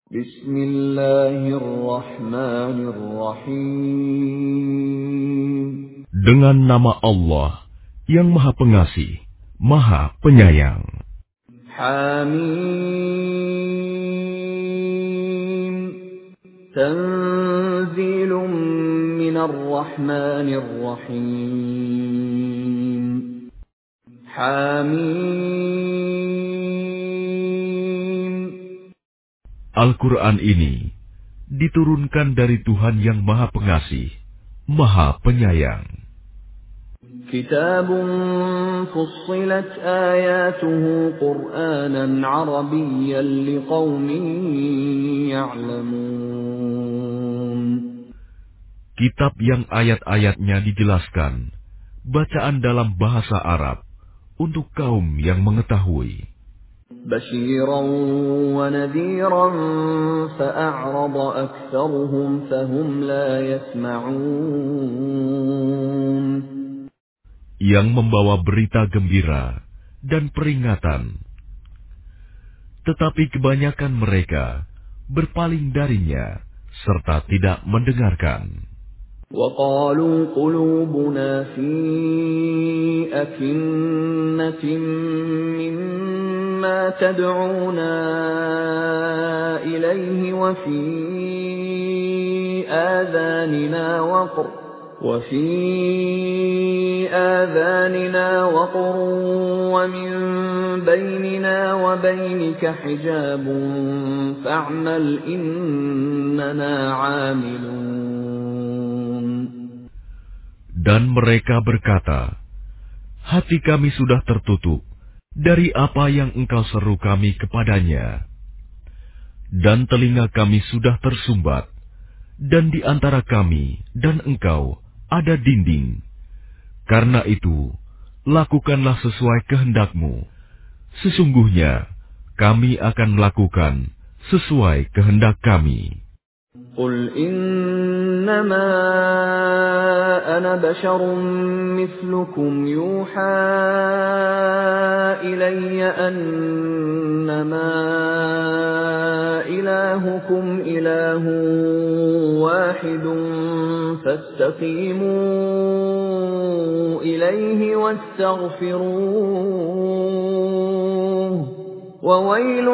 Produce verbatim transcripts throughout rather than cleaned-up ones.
Bismillahirrahmanirrahim. Dengan nama Allah yang Maha Pengasih, Maha Penyayang. Hamim. Tanzilun minar rahmanir rahim. Hamim. Al-Quran ini diturunkan dari Tuhan yang Maha Pengasih, Maha Penyayang. Kitabun fussilat ayatuhu Qur'anan Arabiyyan liqaumin ya'lamun. Kitab yang ayat-ayatnya dijelaskan, bacaan dalam bahasa Arab, untuk kaum yang mengetahui. Basyiran wa nadhiran fa'a'rada aktsaruhum fahum la yasma'un. Yang membawa berita gembira dan peringatan. Tetapi kebanyakan mereka berpaling darinya serta tidak mendengarkan. وَقَالُوا قُلُوبُنَا فِي أَكِنَّةٍ مِّمَّا تَدْعُونَا إِلَيْهِ وَفِي آذَانِنَا وَقْرٌ وَفِي آذَانِنَا وَقْرٌ وَمِن بَيْنِنَا وَبَيْنِكَ حِجَابٌ فَاعْمَلْ إِنَّنَا عَامِلُونَ. Dan mereka berkata, hati kami sudah tertutup dari apa yang engkau seru kami kepadanya. Dan telinga kami sudah tersumbat, dan di antara kami dan engkau ada dinding. Karena itu, lakukanlah sesuai kehendakmu. Sesungguhnya, kami akan melakukan sesuai kehendak kami. قل إنما أنا بشر مثلكم يوحى إلي أنما إلهكم إله واحد فاستقيموا إليه واستغفروه وويل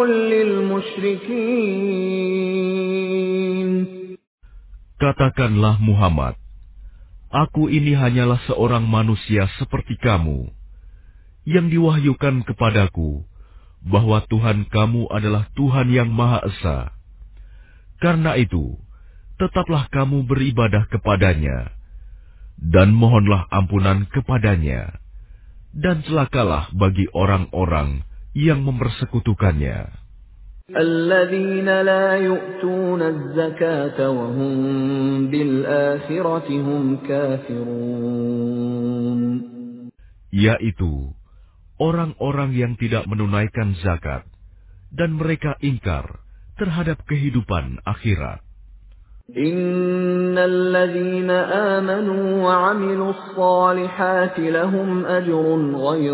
للمشركين. Katakanlah Muhammad, aku ini hanyalah seorang manusia seperti kamu, yang diwahyukan kepadaku bahwa Tuhan kamu adalah Tuhan yang Maha Esa. Karena itu, tetaplah kamu beribadah kepadanya, dan mohonlah ampunan kepadanya, dan celakalah bagi orang-orang yang mempersekutukannya. الذين لا يؤتون الزكاة وهم بالآخرة هم كافرون. Yaitu orang-orang yang tidak menunaikan zakat dan mereka ingkar terhadap kehidupan akhirat. إن الذين آمنوا وعملوا الصالحات لهم أجر غير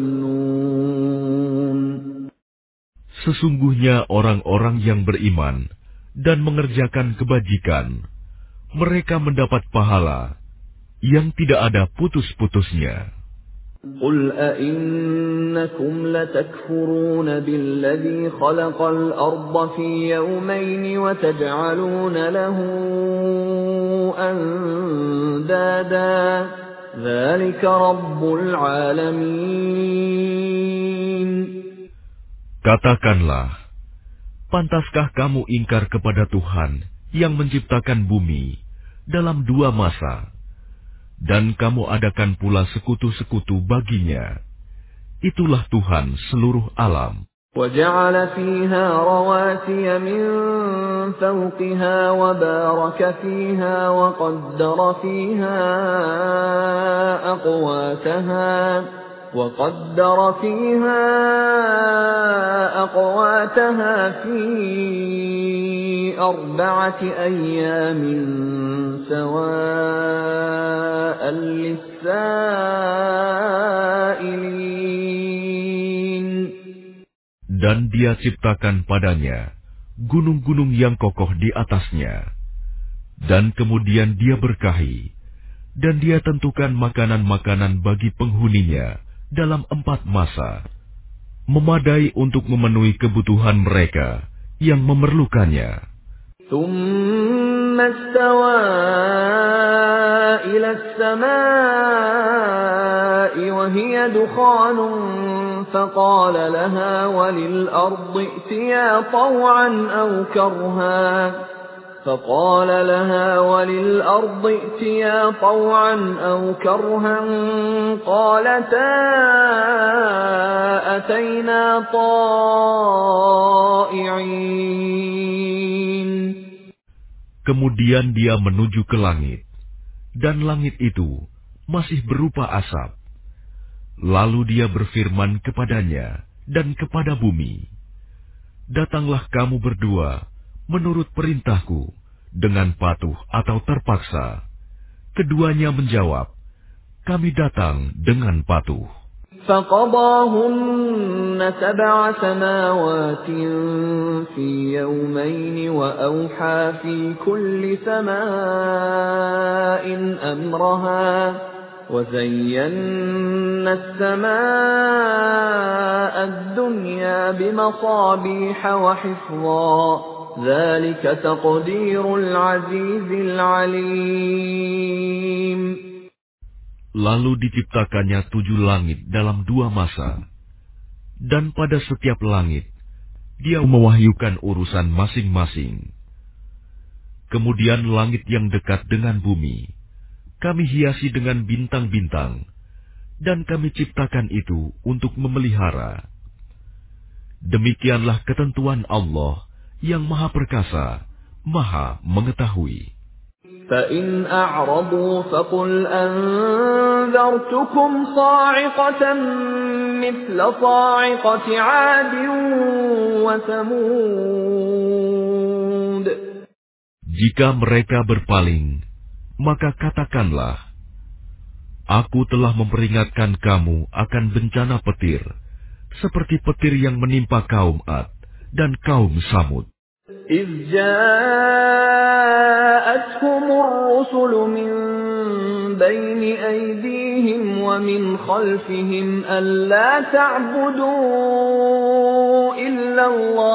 ممنون. Sesungguhnya orang-orang yang beriman dan mengerjakan kebajikan, mereka mendapat pahala yang tidak ada putus-putusnya. قل أئنكم لتكفرون بالذي خلق الأرض في يومين وتجعلون له أندادا ذلك رب العالمين. Katakanlah, pantaskah kamu ingkar kepada Tuhan yang menciptakan bumi dalam dua masa, dan kamu adakan pula sekutu-sekutu baginya? Itulah Tuhan seluruh alam. وَجَعَلَ فِيهَا رَوَاسِيَ مِن فَوْقِهَا وَبَارَكَ فِيهَا وَقَدَّرَ فِيهَا أَقْوَاتَهَا وَقَدَّرَ فِيهَا أَقْوَاتَهَا فِي أَرْبَعَةِ أَيَّامٍ سَوَاءً لِلسَّائِلِينَ. Dan Dia ciptakan padanya gunung-gunung yang kokoh di atasnya. Dan kemudian dia berkahi, dan dia tentukan makanan-makanan bagi penghuninya dalam empat masa, memadai untuk memenuhi kebutuhan mereka yang memerlukannya. ثم استوى إلى السماء وهي دخان فقال لها وللأرض ائتيا طوعا أو كرها فقال لها وللأرض ائتيا طوعا أو كرها قالتا أتينا طائعين. Kemudian dia menuju ke langit, dan langit itu masih berupa asap. Lalu dia berfirman kepadanya dan kepada bumi, "Datanglah kamu berdua menurut perintahku dengan patuh atau terpaksa." Keduanya menjawab, "Kami datang dengan patuh." فقضاهن سبع سماوات في يومين وأوحى في كل سماء أمرها وزينا السماء الدنيا بمصابيح وحفظا ذلك تقدير العزيز العليم. Lalu diciptakannya tujuh langit dalam dua masa, dan pada setiap langit dia mewahyukan urusan masing-masing. Kemudian langit yang dekat dengan bumi kami hiasi dengan bintang-bintang, dan kami ciptakan itu untuk memelihara. Demikianlah ketentuan Allah yang Maha Perkasa, Maha Mengetahui. فَإِنْ أَعْرَضُوا فَقُلْ أَنذَرْتُكُمْ صَاعِقَةً مِثْلَ صَاعِقَةِ عَادٍ وَثَمُودَ. Jika mereka berpaling, maka katakanlah, Aku telah memperingatkan kamu akan bencana petir, seperti petir yang menimpa kaum Ad dan kaum Samud. إِذْ جَاءَتْهُمُ الرُّسُلُ مِنْ بَيْنِ أَيْدِيهِمْ وَمِنْ خَلْفِهِمْ أَلَّا تَعْبُدُوا إِلَّا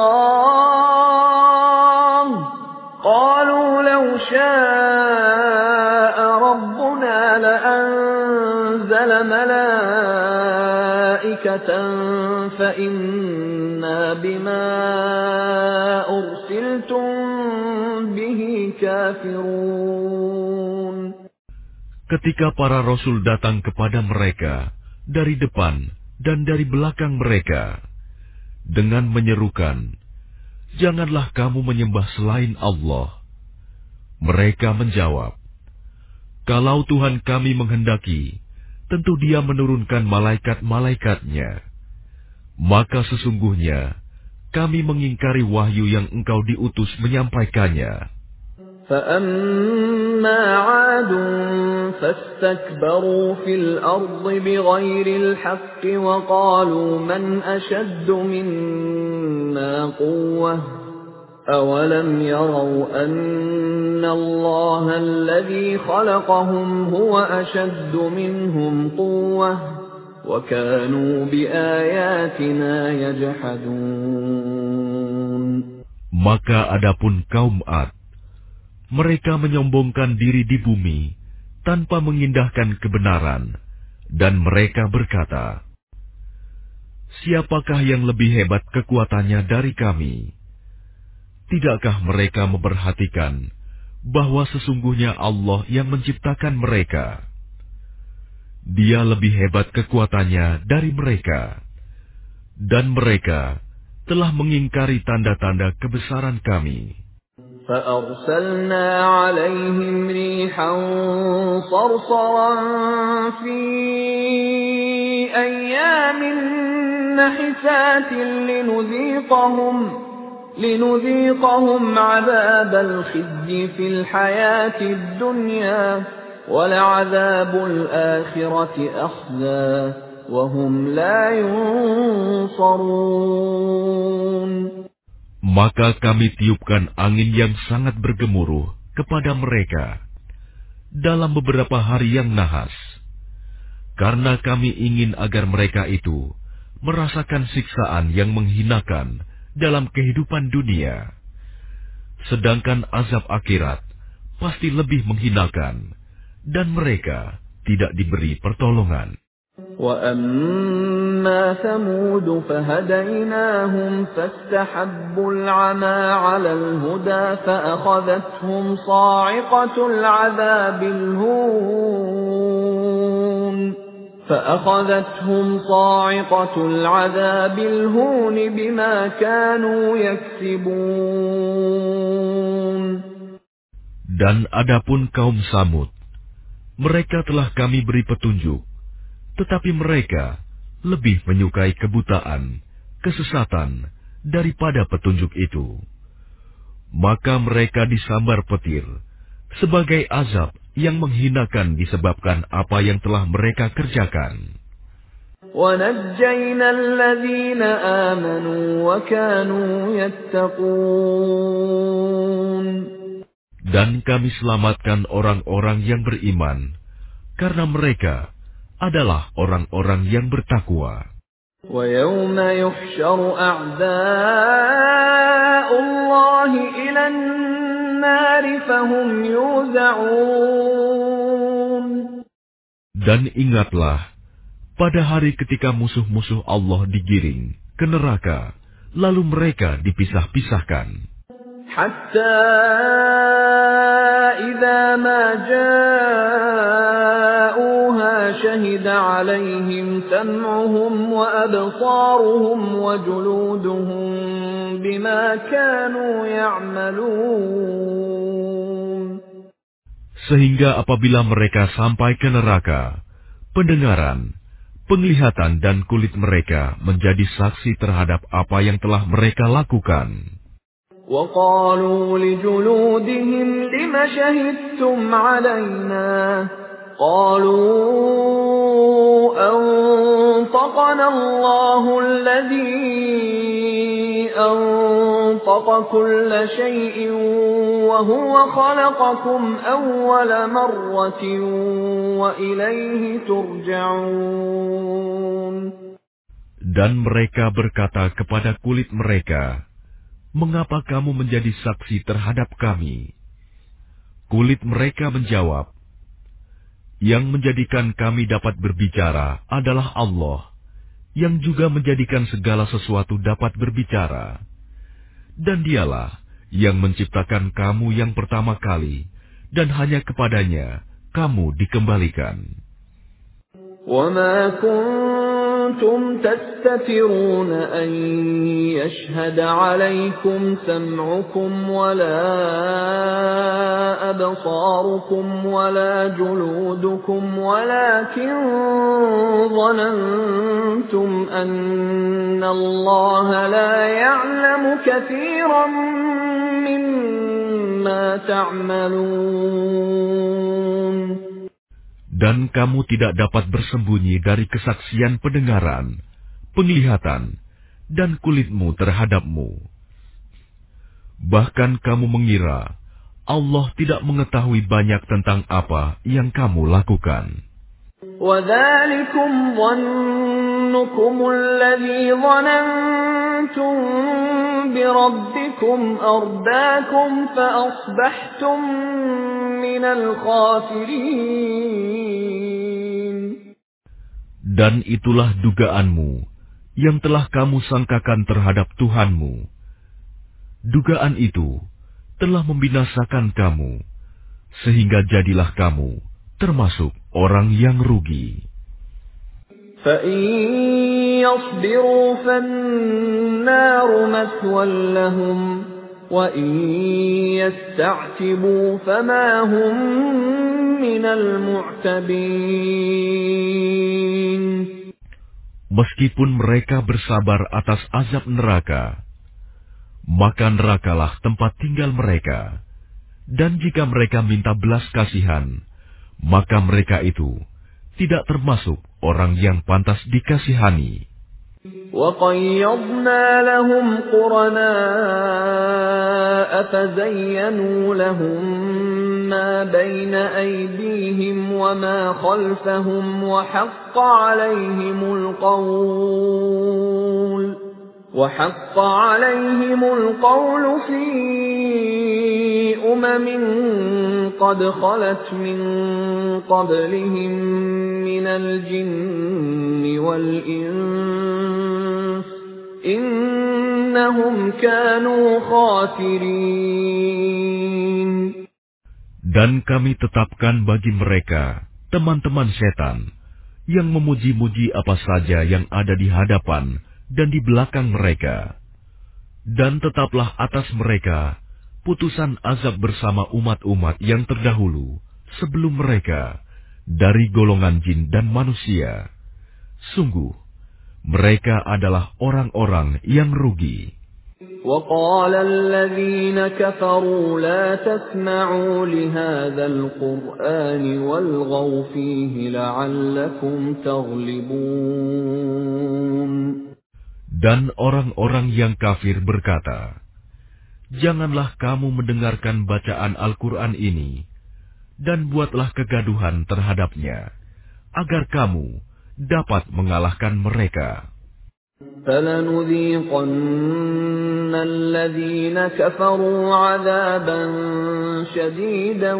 اللَّهَ قَالُوا لَوْ شَاءَ رَبُّنَا لَأَنزَلَ مَلَائِكَةً فَإِنَّا بِمَا أُرْسِلْتُم بِهِ كَافِرُونَ. Ketika para rasul datang kepada mereka dari depan dan dari belakang mereka dengan menyerukan, "Janganlah kamu menyembah selain Allah." Mereka menjawab, "Kalau Tuhan kami menghendaki, tentu Dia menurunkan malaikat-malaikatnya. Maka sesungguhnya kami mengingkari wahyu yang Engkau diutus menyampaikannya." فَأَمَّا عَادٌ فَاسْتَكْبَرُوا فِي الْأَرْضِ بِغَيْرِ الْحَقِّ وَقَالُوا مَنْ أَشَدُّ مِنَّا قُوَّةً أَوَلَمْ يَرَوْا أَنَّ اللَّهَ الَّذِي خَلَقَهُمْ هُوَ أَشَدُّ مِنْهُمْ قُوَّةً وَكَانُوا بِآيَاتِنَا يَجْحَدُونَ. Maka adapun kaum Ad, mereka menyombongkan diri di bumi tanpa mengindahkan kebenaran, dan mereka berkata, "Siapakah yang lebih hebat kekuatannya dari kami?" Tidakkah mereka memperhatikan bahwa sesungguhnya Allah yang menciptakan mereka? Dia lebih hebat kekuatannya dari mereka, dan mereka telah mengingkari tanda-tanda kebesaran kami. فَأَرْسَلْنَا عَلَيْهِمْ رِيحًا صَرْصَرًا فِي أَيَّامٍ نَحِسَاتٍ لِنُذِيقَهُمْ لِنُذِيقَهُمْ عَذَابَ الْخِزْيِ فِي الْحَيَاةِ الدُّنْيَا وَلَعَذَابُ الْآخِرَةِ أَخْزَىٰ وَهُمْ لَا يُنصَرُونَ. Maka kami tiupkan angin yang sangat bergemuruh kepada mereka dalam beberapa hari yang nahas, karena kami ingin agar mereka itu merasakan siksaan yang menghinakan dalam kehidupan dunia. Sedangkan azab akhirat pasti lebih menghinakan, dan mereka tidak diberi pertolongan. وَأَمَّا ثَمُودُ فَهَدَيْنَاهُمْ فَاسْتَحَبُّوا الْعَمَى عَلَى الْهُدَى فَأَخَذَتْهُمْ صَاعِقَةُ الْعَذَابِ الْهُونِ فَأَخَذَتْهُمْ صَاعِقَةُ الْعَذَابِ الْهُونِ بِمَا كَانُوا يَكْسِبُونَ. Dan adapun kaum Samud, mereka telah kami beri petunjuk, tetapi mereka lebih menyukai kebutaan, kesesatan, daripada petunjuk itu. Maka mereka disambar petir sebagai azab yang menghinakan disebabkan apa yang telah mereka kerjakan. وَنَجَّيْنَا الَّذِينَ آمَنُوا وَكَانُوا يَتَّقُونَ. Dan kami selamatkan orang-orang yang beriman, karena mereka adalah orang-orang yang bertakwa. وَيَوْمَ يُحْشَرُ أَعْدَاءُ اللَّهِ إِلَى النَّارِ فَهُمْ يُوزَعُونَ. Dan ingatlah, pada hari ketika musuh-musuh Allah digiring ke neraka, lalu mereka dipisah-pisahkan. حتى إذا ما جاءوها شهد عليهم سمعهم وأبصارهم وجلودهم بما كانوا يعملون. Sehingga apabila mereka sampai ke neraka, pendengaran, penglihatan dan kulit mereka menjadi saksi terhadap apa yang telah mereka lakukan. وَقَالُوا لِجُلُودِهِمْ لِمَ شَهِدتُّمْ عَلَيْنَا قَالُوا أَنطَقَنَا اللَّهُ الَّذِي أَنطَقَ كُلَّ شَيْءٍ وَهُوَ خَلَقَكُمْ أَوَّلَ مَرَّةٍ وَإِلَيْهِ تُرْجَعُونَ. Dan mereka berkata kepada kulit mereka, "Mengapa kamu menjadi saksi terhadap kami?" Kulit mereka menjawab, "Yang menjadikan kami dapat berbicara adalah Allah, yang juga menjadikan segala sesuatu dapat berbicara. Dan dialah yang menciptakan kamu yang pertama kali, dan hanya kepadanya kamu dikembalikan." وَمَا كُنتُمْ تَسْتَتِرُونَ أَن يَشْهَدَ عَلَيْكُمْ سَمْعُكُمْ وَلَا أَبْصَارُكُمْ وَلَا جُلُودُكُمْ وَلَكِنْ ظَنَنْتُمْ أَنَّ اللَّهَ لَا يَعْلَمُ كَثِيرًا مِّمَّا تَعْمَلُونَ. Dan kamu tidak dapat bersembunyi dari kesaksian pendengaran, penglihatan, dan kulitmu terhadapmu. Bahkan kamu mengira Allah tidak mengetahui banyak tentang apa yang kamu lakukan. وَذَلِكُمْ ظَنُّكُمُ الَّذِي ظَنَنْتُمْ بِرَبِّكُمْ أَرْدَاكُمْ فَأَصْبَحْتُمْ مِنَ الْخَاسِرِينَ. Dan itulah dugaanmu yang telah kamu sangkakan terhadap Tuhanmu. Dugaan itu telah membinasakan kamu, sehingga jadilah kamu termasuk orang yang rugi. فَإِن يَصْبِرُوا فَالنَّارُ مَثْوًى لَّهُمْ وَإِن يَسْتَعْتِبُوا فَمَا هُم مِّنَ الْمُعْتَبِينَ. Meskipun mereka bersabar atas azab neraka, maka nerakalah tempat tinggal mereka. Dan jika mereka minta belas kasihan, maka mereka itu tidak termasuk orang yang pantas dikasihani. وَقَيَّضْنَا لَهُمْ قُرَنَاءَ فَزَيَّنُوا لَهُم مَّا بَيْنَ أَيْدِيهِمْ وَمَا خَلْفَهُمْ وَحَقَّ عَلَيْهِمُ الْقَوْلُ وَحَقَّ عَلَيْهِمُ الْقَوْلُ فِي أُمَمٍ قَدْ خَلَتْ مِن قَبْلِهِم مِّنَ الْجِنِّ وَالْإِنسِ ۖ إِنَّهُمْ كَانُوا خَاسِرِينَ. Dan kami tetapkan bagi mereka teman-teman setan yang memuji-muji apa saja yang ada di hadapan dan di belakang mereka. Dan tetaplah atas mereka putusan azab bersama umat-umat yang terdahulu sebelum mereka dari golongan jin dan manusia. Sungguh, mereka adalah orang-orang yang rugi. وَقَالَ الَّذِينَ كَفَرُوا لَا تَسْمَعُوا لِهَذَا الْقُرْآنِ وَالْغَوْا فِيهِ لَعَلَّكُمْ تَغْلِبُونَ. Dan orang-orang yang kafir berkata, janganlah kamu mendengarkan bacaan Al-Quran ini, dan buatlah kegaduhan terhadapnya, agar kamu dapat mengalahkan mereka. فَلَنُذِيقَنَّ الَّذِينَ كَفَرُوا عَذَابًا شَدِيدًا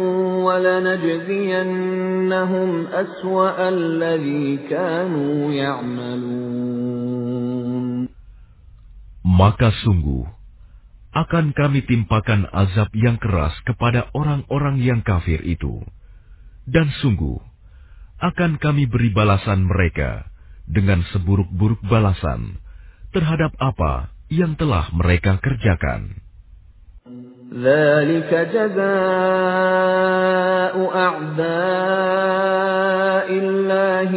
وَلَنَجْزِيَنَّهُمْ أَسْوَأَ الَّذِي كَانُوا يَعْمَلُونَ. Maka sungguh akan kami timpakan azab yang keras kepada orang-orang yang kafir itu, dan sungguh akan kami beri balasan mereka dengan seburuk-buruk balasan terhadap apa yang telah mereka kerjakan. ذَلِكَ جَزَاءُ أَعْدَاءِ اللَّهِ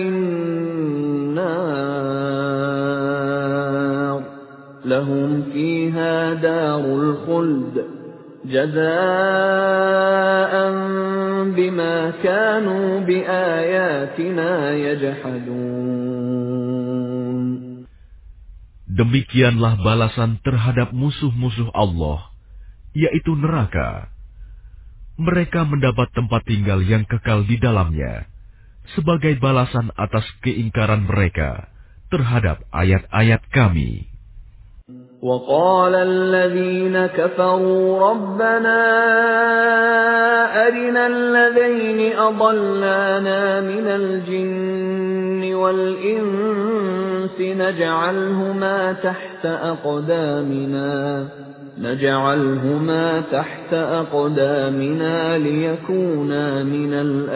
النَّارُ لَهُمْ فِيهَا دَارُ الْخُلْدِ جَزَاءً بِمَا كَانُوا بِآيَاتِنَا يَجْحَدُونَ. Demikianlah balasan terhadap musuh-musuh Allah, yaitu neraka. Mereka mendapat tempat tinggal yang kekal di dalamnya, sebagai balasan atas keingkaran mereka terhadap ayat-ayat Kami. وَقَالَ الَّذِينَ كَفَرُوا رَبَّنَا أَرِنَا الَّذَيْنِ أَضَلَّانَا مِنَ الْجِنِّ وَالْإِنسِ نَجْعَلْهُمَا تَحْتَ أَقْدَامِنَا نَجْعَلْهُمَا تَحْتَ أَقْدَامِنَا لِيَكُونَا مِنَ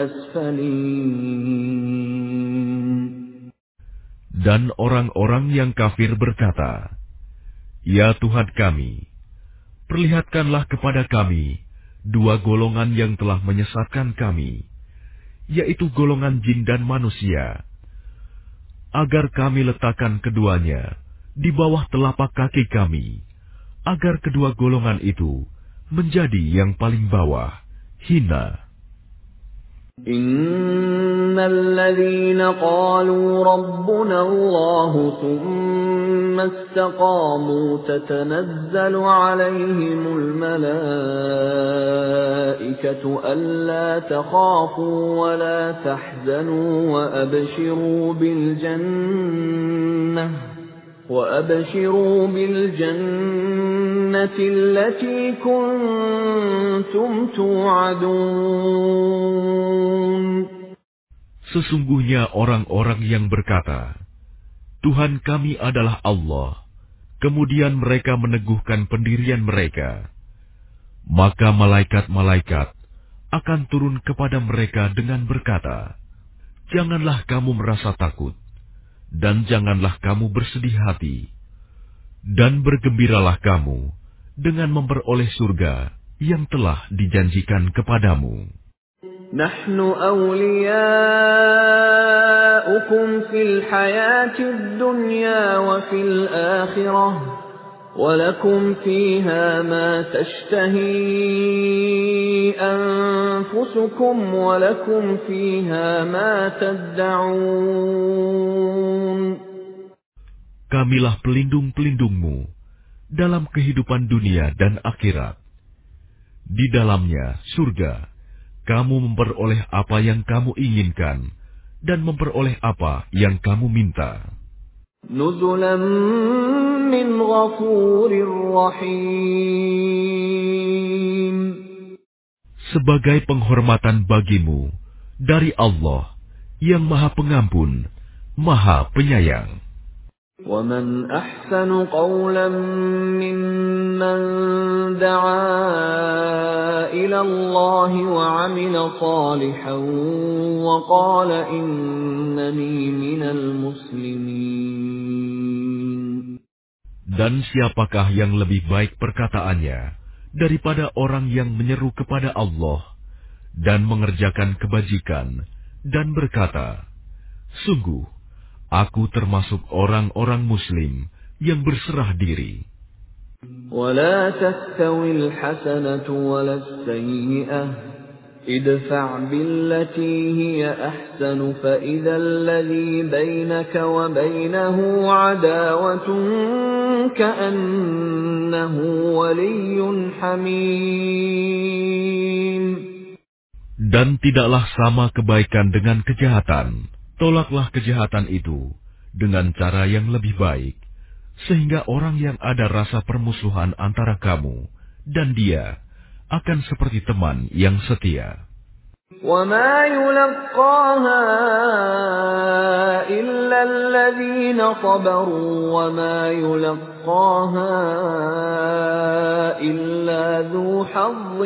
الْأَسْفَلِينَ. Dan orang-orang yang kafir berkata, ya Tuhan kami, perlihatkanlah kepada kami dua golongan yang telah menyesatkan kami, yaitu golongan jin dan manusia, agar kami letakkan keduanya di bawah telapak kaki kami, agar kedua golongan itu menjadi yang paling bawah, hina. Innal ladzina qalu rabbuna Allah thumma istaqamu tatanazzalu alaihimul malaikatu alla takhafu wa la tahzanu wa abshiru bil jannah وَأَبْشِرُوا بِالْجَنَّةِ الَّتِي كُنتُمْ تُوعَدُونَ. Sesungguhnya orang-orang yang berkata, Tuhan kami adalah Allah, kemudian mereka meneguhkan pendirian mereka, maka malaikat-malaikat akan turun kepada mereka dengan berkata, janganlah kamu merasa takut, dan janganlah kamu bersedih hati, dan bergembiralah kamu dengan memperoleh surga yang telah dijanjikan kepadamu. Nahnu awliya'ukum fil hayatid dunya wa fil akhirah, wa lakum fiha ma tashtahi anfusukum wa lakum fiha ma tad'un. kamilah pelindung-pelindungmu dalam kehidupan dunia dan akhirat. Di dalamnya, surga, kamu memperoleh apa yang kamu inginkan dan memperoleh apa yang kamu minta. Nuzulan min ghafurir rahim. Sebagai penghormatan bagimu dari Allah yang Maha Pengampun, Maha Penyayang. وَمَنْ أَحْسَنُ قَوْلًا مِّمَّنْ دَعَا إِلَى اللَّهِ وَعَمِلَ صَالِحًا وَقَالَ إِنَّنِي مِنَ الْمُسْلِمِينَ. Dan siapakah yang lebih baik perkataannya daripada orang yang menyeru kepada Allah dan mengerjakan kebajikan dan berkata, sungguh, aku termasuk orang-orang Muslim yang berserah diri. وَلَا تَسْتَوِي الْحَسَنَةُ وَلَا السَّيِّئَةُ ادْفَعْ بِالَّتِي هِيَ أَحْسَنُ فَإِذَا الَّذِي بَيْنَكَ وَبَيْنَهُ عَدَاوَةٌ كَأَنَّهُ وَلِيٌّ حَمِيمٌ. Dan tidaklah sama kebaikan dengan kejahatan. Tolaklah kejahatan itu dengan cara yang lebih baik, sehingga orang yang ada rasa permusuhan antara kamu dan dia akan seperti teman yang setia. وَمَا يُلَقَّاهَا إِلَّا الَّذِينَ صَبَرُوا وَمَا يُلَقَّاهَا إِلَّا ذُو حَظٍّ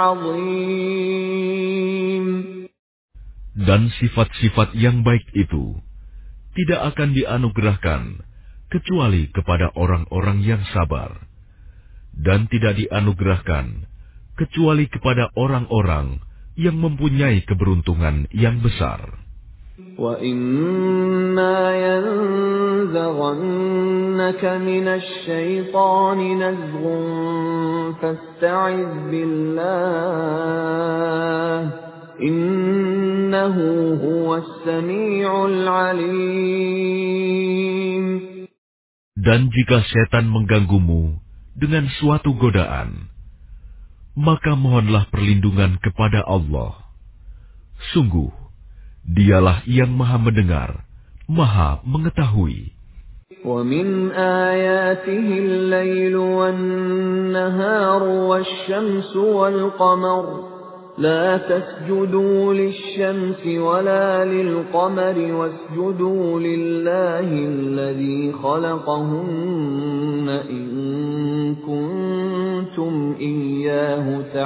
عَظِيمٍ. Dan sifat-sifat yang baik itu tidak akan dianugerahkan kecuali kepada orang-orang yang sabar, dan tidak dianugerahkan kecuali kepada orang-orang yang mempunyai keberuntungan yang besar. وَإِمَّا يَنزَغَنَّكَ مِنَ الشَّيْطَانِ نَزْغٌ فَاسْتَعِذْ بِاللَّهِ Innahu huwas sami'ul alim. Dan jika setan mengganggumu dengan suatu godaan, maka mohonlah perlindungan kepada Allah. Sungguh, dialah yang maha mendengar, maha mengetahui. وَمِنْ آيَاتِهِ اللَّيْلُ وَالنَّهَارُ وَالشَّمْسُ وَالْقَمَرُ لا تسجدوا للشمس ولا للقمر واسجدوا لله الذي خلقهن إن كنتم إياه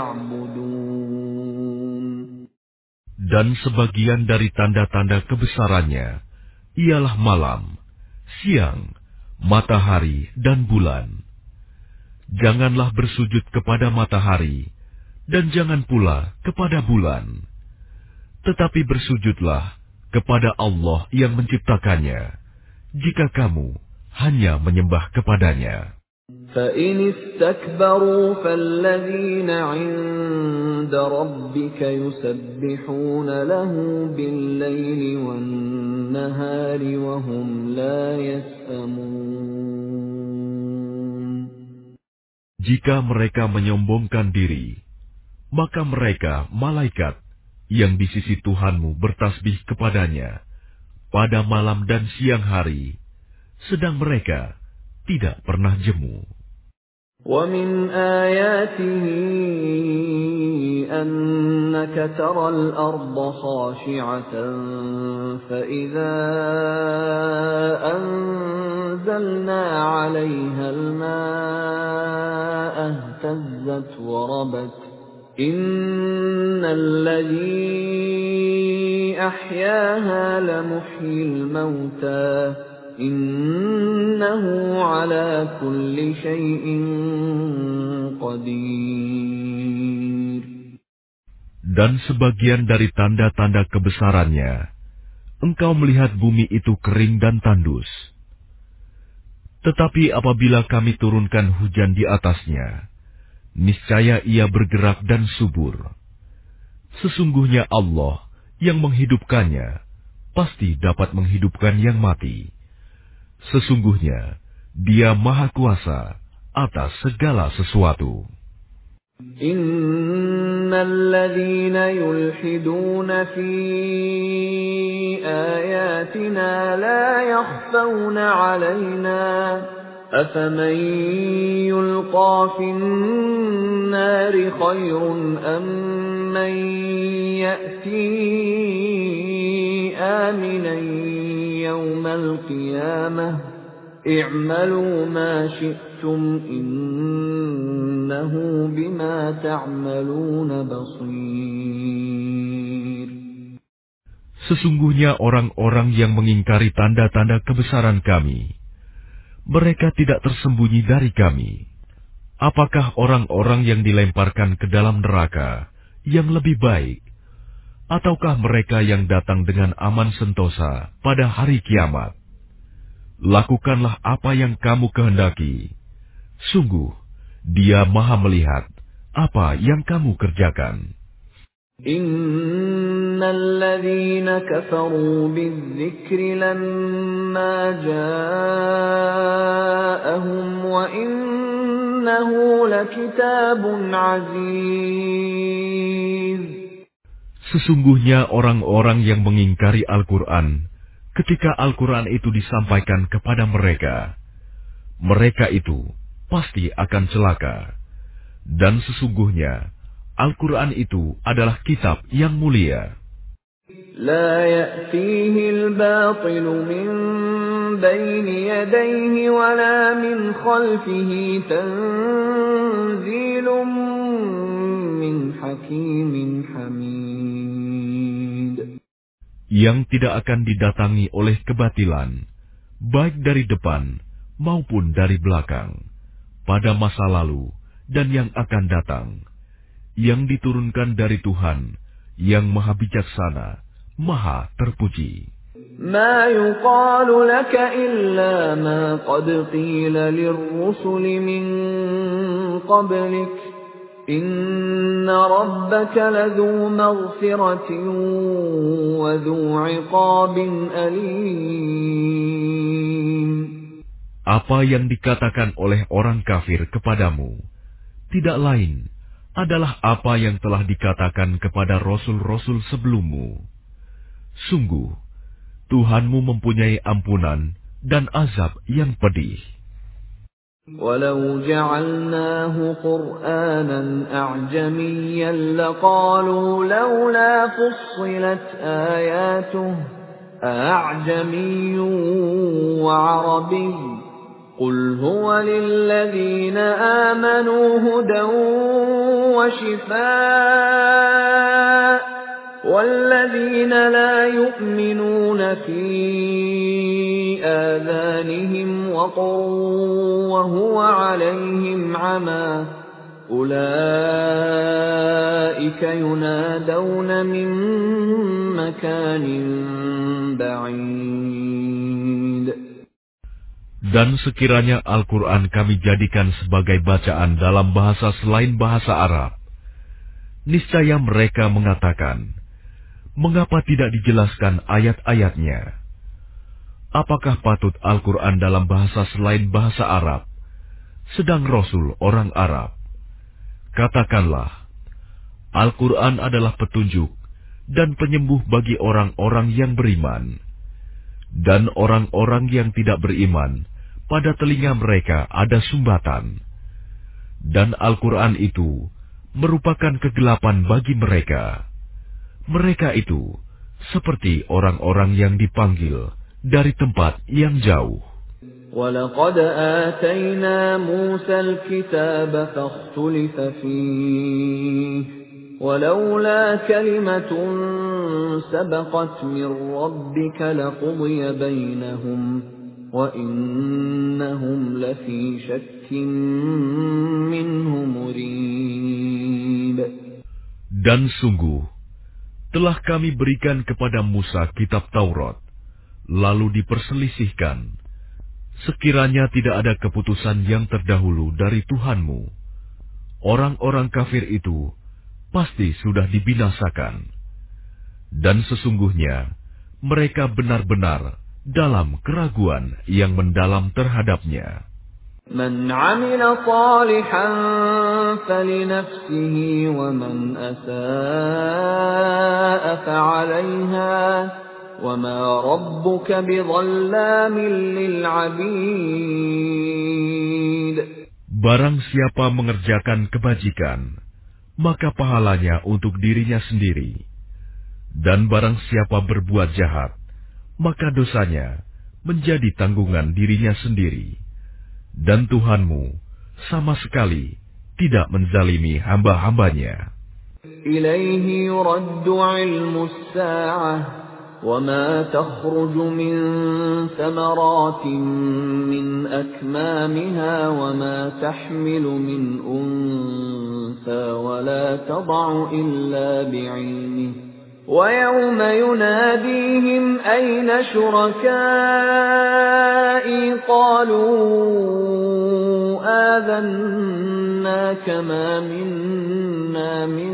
تعبدون. Dan sebagian dari tanda-tanda kebesarannya ialah malam, siang, matahari, dan bulan. Janganlah bersujud kepada matahari, dan jangan pula kepada bulan. Tetapi bersujudlah kepada Allah yang menciptakannya, jika kamu hanya menyembah kepadanya. فَإِنِ اسْتَكْبَرُوا فَالَّذِينَ عِندَ رَبِّكَ يُسَبِّحُونَ لَهُ بِاللَّيْلِ وَالنَّهَارِ وَهُمْ لَا يَسْأَمُونَ. Jika mereka menyombongkan diri, maka mereka, malaikat, yang di sisi Tuhanmu bertasbih kepadanya pada malam dan siang hari, sedang mereka tidak pernah jemu. وَمِنْ آيَاتِهِ أَنَّكَ تَرَى الْأَرْضَ خَاشِعَةً فَإِذَا أَنزَلْنَا عَلَيْهَا الْمَاءَ اهْتَزَّتْ وَرَبَتْ إِنَّ الَّذِي أَحْيَاهَا لَمُحْيِي الْمَوْتَى إِنَّهُ عَلَى كُلِّ شَيْءٍ قَدِيرٌ. Dan sebagian dari tanda-tanda kebesarannya, engkau melihat bumi itu kering dan tandus. Tetapi apabila kami turunkan hujan di atasnya, niscaya ia bergerak dan subur. Sesungguhnya Allah yang menghidupkannya pasti dapat menghidupkan yang mati. Sesungguhnya Dia Maha Kuasa atas segala sesuatu. Innal ladzina yulhiduna fi ayatina la yakhfawna 'alaina afaman yulqa fin nari khairun am man ya'ti aminan yawmal qiyamah i'malu ma syi'tum innahu bima ta'maluna basir. Sesungguhnya orang-orang yang mengingkari tanda-tanda kebesaran kami, mereka tidak tersembunyi dari kami. Apakah orang-orang yang dilemparkan ke dalam neraka yang lebih baik, ataukah mereka yang datang dengan aman sentosa pada hari kiamat? Lakukanlah apa yang kamu kehendaki. Sungguh, Dia Maha melihat apa yang kamu kerjakan. Innal ladzina kafaru bidzikri lamma ja'ahum wa innahu lakitabun aziz. Sesungguhnya orang-orang yang mengingkari Al-Quran ketika Al-Quran itu disampaikan kepada mereka, mereka itu pasti akan celaka. Dan sesungguhnya Al-Quran itu adalah kitab yang mulia. La ya'tihi al-batilu min bayni yadayhi wa la min khalfihi tanzilun min hakimin hamid. Yang tidak akan didatangi oleh kebatilan, baik dari depan maupun dari belakang, pada masa lalu dan yang akan datang, yang diturunkan dari Tuhan yang Maha Bijaksana, Maha Terpuji. Ma yuqalu laka illa ma qad qila lirrusuli min qablik. Inna rabbaka ladhu maghfiratin wa dhu 'iqabin alim. Apa yang dikatakan oleh orang kafir kepadamu tidak lain adalah apa yang telah dikatakan kepada rasul-rasul sebelummu. Sungguh, Tuhanmu mempunyai ampunan dan azab yang pedih. Walau ja'alnahu Qur'anan a'jamiyyan laqalu lawla fussilat ayatuhu a'jamiyyun wa 'arabiyyun qul huwa lilladhina amanu hudan wa shifaa' والذين لا يؤمنون في آذانهم وقر وهو عليهم عمى أولئك ينادون من مكان بعيد. Dan sekiranya Al-Quran kami jadikan sebagai bacaan dalam bahasa selain bahasa Arab, niscaya mereka mengatakan, mengapa tidak dijelaskan ayat-ayatnya? Apakah patut Al-Quran dalam bahasa selain bahasa Arab, sedang Rasul orang Arab? Katakanlah, Al-Quran adalah petunjuk dan penyembuh bagi orang-orang yang beriman. Dan orang-orang yang tidak beriman, pada telinga mereka ada sumbatan. Dan Al-Quran itu merupakan kegelapan bagi mereka. Mereka itu seperti orang-orang yang dipanggil dari tempat yang jauh. وَلَقَدْ آتَيْنَا مُوسَى الْكِتَابَ فَاخْتُلِفَ فِيهِ وَلَوْلَا كَلِمَةٌ سَبَقَتْ مِنْ رَبِّكَ لَقُضِيَ بَيْنَهُمْ وَإِنَّهُمْ لَفِي شَكٍّ مِّنْهُ مُرِيبٍ. Dan sungguh telah kami berikan kepada Musa kitab Taurat, lalu diperselisihkan. Sekiranya tidak ada keputusan yang terdahulu dari Tuhanmu, orang-orang kafir itu pasti sudah dibinasakan. Dan sesungguhnya mereka benar-benar dalam keraguan yang mendalam terhadapnya. Man 'amila shalihan falinafsihi wa man asaa'a fa'alayha wa ma rabbuka bidhallamin lil 'abid. Barang siapa mengerjakan kebajikan, maka pahalanya untuk dirinya sendiri. Dan barang siapa berbuat jahat, maka dosanya menjadi tanggungan dirinya sendiri. Dan Tuhanmu sama sekali tidak menzalimi hamba-hambanya. Ilaihi yuraddu ilmu as-sa'ah wa ma takhruju min thamaratin min akmamiha wa ma tahmilu min untha wa la tad'u illa bi'ilmihi. وَيَوْمَ يُنَادِيهِمْ أَيْنَ شُرَكَائِي قَالُوا آذَنَّاكَ مَا مِنَّا مِن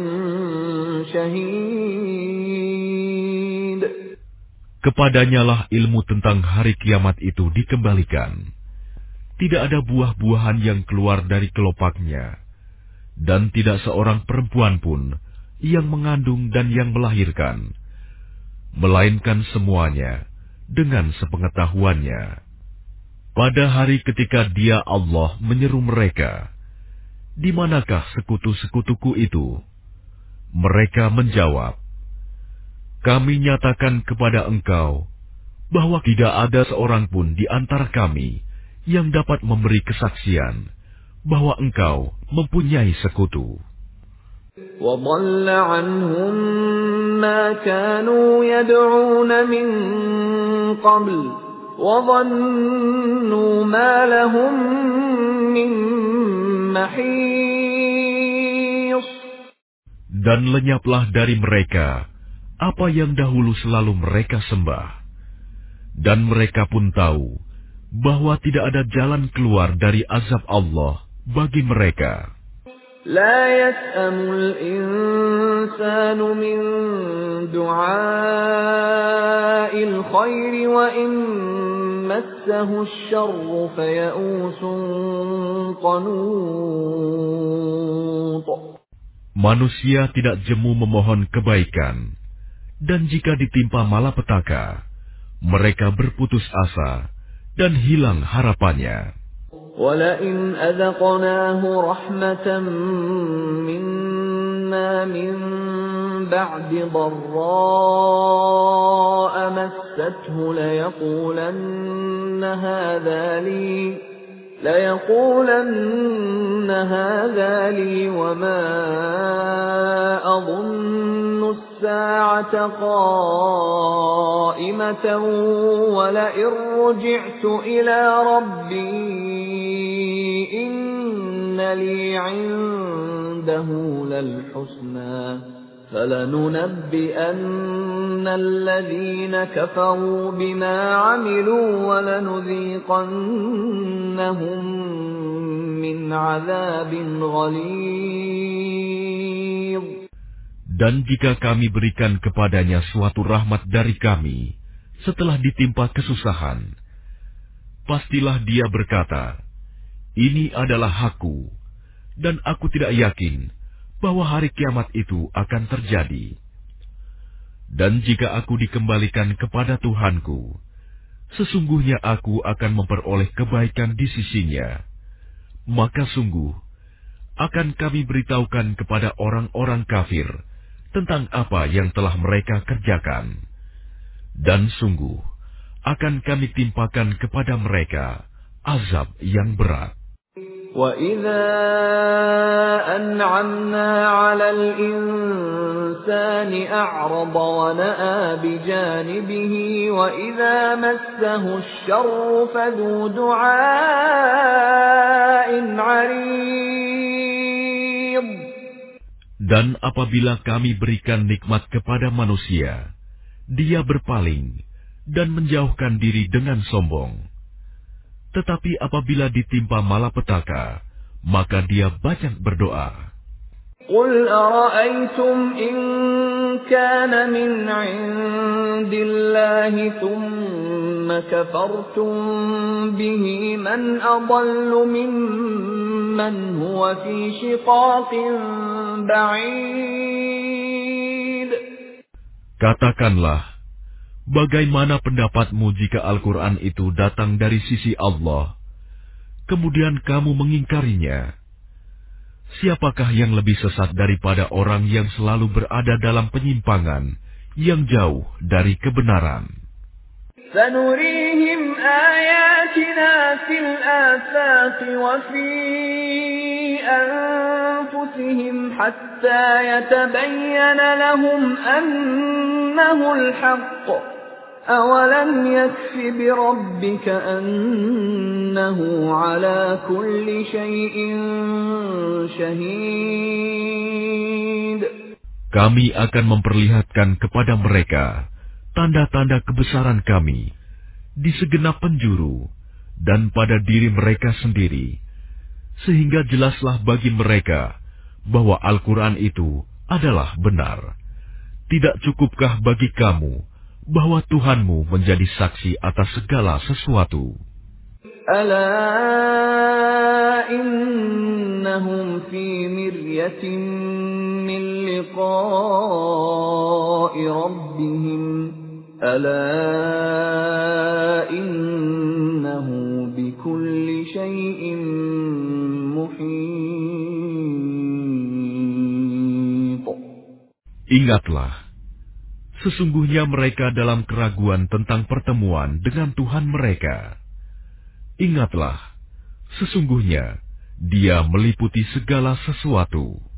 شَهِيدٍ. Kepadanyalah ilmu tentang hari kiamat itu dikembalikan. Tidak ada buah-buahan yang keluar dari kelopaknya, dan tidak seorang perempuan pun yang mengandung dan yang melahirkan, melainkan semuanya dengan sepengetahuannya. Pada hari ketika Dia Allah menyeru mereka, "Di manakah sekutu-sekutuku itu?" Mereka menjawab, "Kami nyatakan kepada engkau bahwa tidak ada seorang pun di antara kami yang dapat memberi kesaksian bahwa engkau mempunyai sekutu." وَضَلَّ عَنْهُمْ مَا كَانُوا يَدْعُونَ مِن قَبْلُ وَظَنُّوا مَا لَهُم مِّن مَّحِيصٍ. Dan lenyaplah dari mereka apa yang dahulu selalu mereka sembah. Dan mereka pun tahu bahwa tidak ada jalan keluar dari azab Allah bagi mereka. لا يسأم الإنسان من دعاء الخير وإن مسه الشر فيئوس قنوط. Manusia tidak jemu memohon kebaikan, dan jika ditimpa malapetaka, mereka berputus asa dan hilang harapannya. وَلَئِنْ أَذَقْنَاهُ رَحْمَةً مِنَّا مِنْ بَعْدِ ضَرَّاءَ مَسَّتْهُ لَيَقُولَنَّ هَذَا لِي لَيَقُولَنَّ هَذَا لِي وَمَا أَظُنُّ السَّاعَةَ قَائِمَةً وَلَئِن رُّجِعْتُ إِلَى رَبِّي إِنَّ لِي عِندَهُ لَلْحُسْنَى فَلَنُنَبِّئَنَّ الَّذِينَ كَفَرُوا بِمَا عَمِلُوا وَلَنُذِيقَنَّهُم مِّنْ عَذَابٍ غَلِيظٍ. Dan jika kami berikan kepadanya suatu rahmat dari kami setelah ditimpa kesusahan, pastilah dia berkata, "Ini adalah hakku," dan aku tidak yakin bahwa hari kiamat itu akan terjadi. Dan jika aku dikembalikan kepada Tuhanku, sesungguhnya aku akan memperoleh kebaikan di sisinya, maka sungguh akan kami beritahukan kepada orang-orang kafir tentang apa yang telah mereka kerjakan. Dan sungguh akan kami timpakan kepada mereka azab yang berat. وَإِذَا أَنْعَمْنَا عَلَى الْإِنسَانِ أَعْرَضَ وَنَأَىٰ بِجَانِبِهِ وَإِذَا مَسَّهُ الشَّرُّ فَذُو دُعَاءٍ عَرِيضٍ. Dan apabila kami berikan nikmat kepada manusia, dia berpaling dan menjauhkan diri dengan sombong. Tetapi apabila ditimpa malapetaka, maka dia banyak berdoa. قل أرأيتم إن كان من عند الله ثم كفرتم به من أضل ممن هو في شقاق بعيد. Katakanlah, bagaimana pendapatmu jika Al-Quran itu datang dari sisi Allah, kemudian kamu mengingkarinya? Siapakah yang lebih sesat daripada orang yang selalu berada dalam penyimpangan yang jauh dari kebenaran? سنريهم آياتنا في الآفاق وفي أنفسهم حتى يتبين لهم أنه الحق أولم يكف بربك أنه على كل شيء شهيد. Kami akan memperlihatkan kepada mereka tanda-tanda kebesaran kami di segenap penjuru dan pada diri mereka sendiri, sehingga jelaslah bagi mereka bahwa Al-Quran itu adalah benar. Tidak cukupkah bagi kamu bahwa Tuhanmu menjadi saksi atas segala sesuatu? Ala innahum fi miryatin min liqa'i rabbihim. Ala innahu bikulli syai'in muhit. Ingatlah, sesungguhnya mereka dalam keraguan tentang pertemuan dengan Tuhan mereka. Ingatlah, sesungguhnya Dia meliputi segala sesuatu.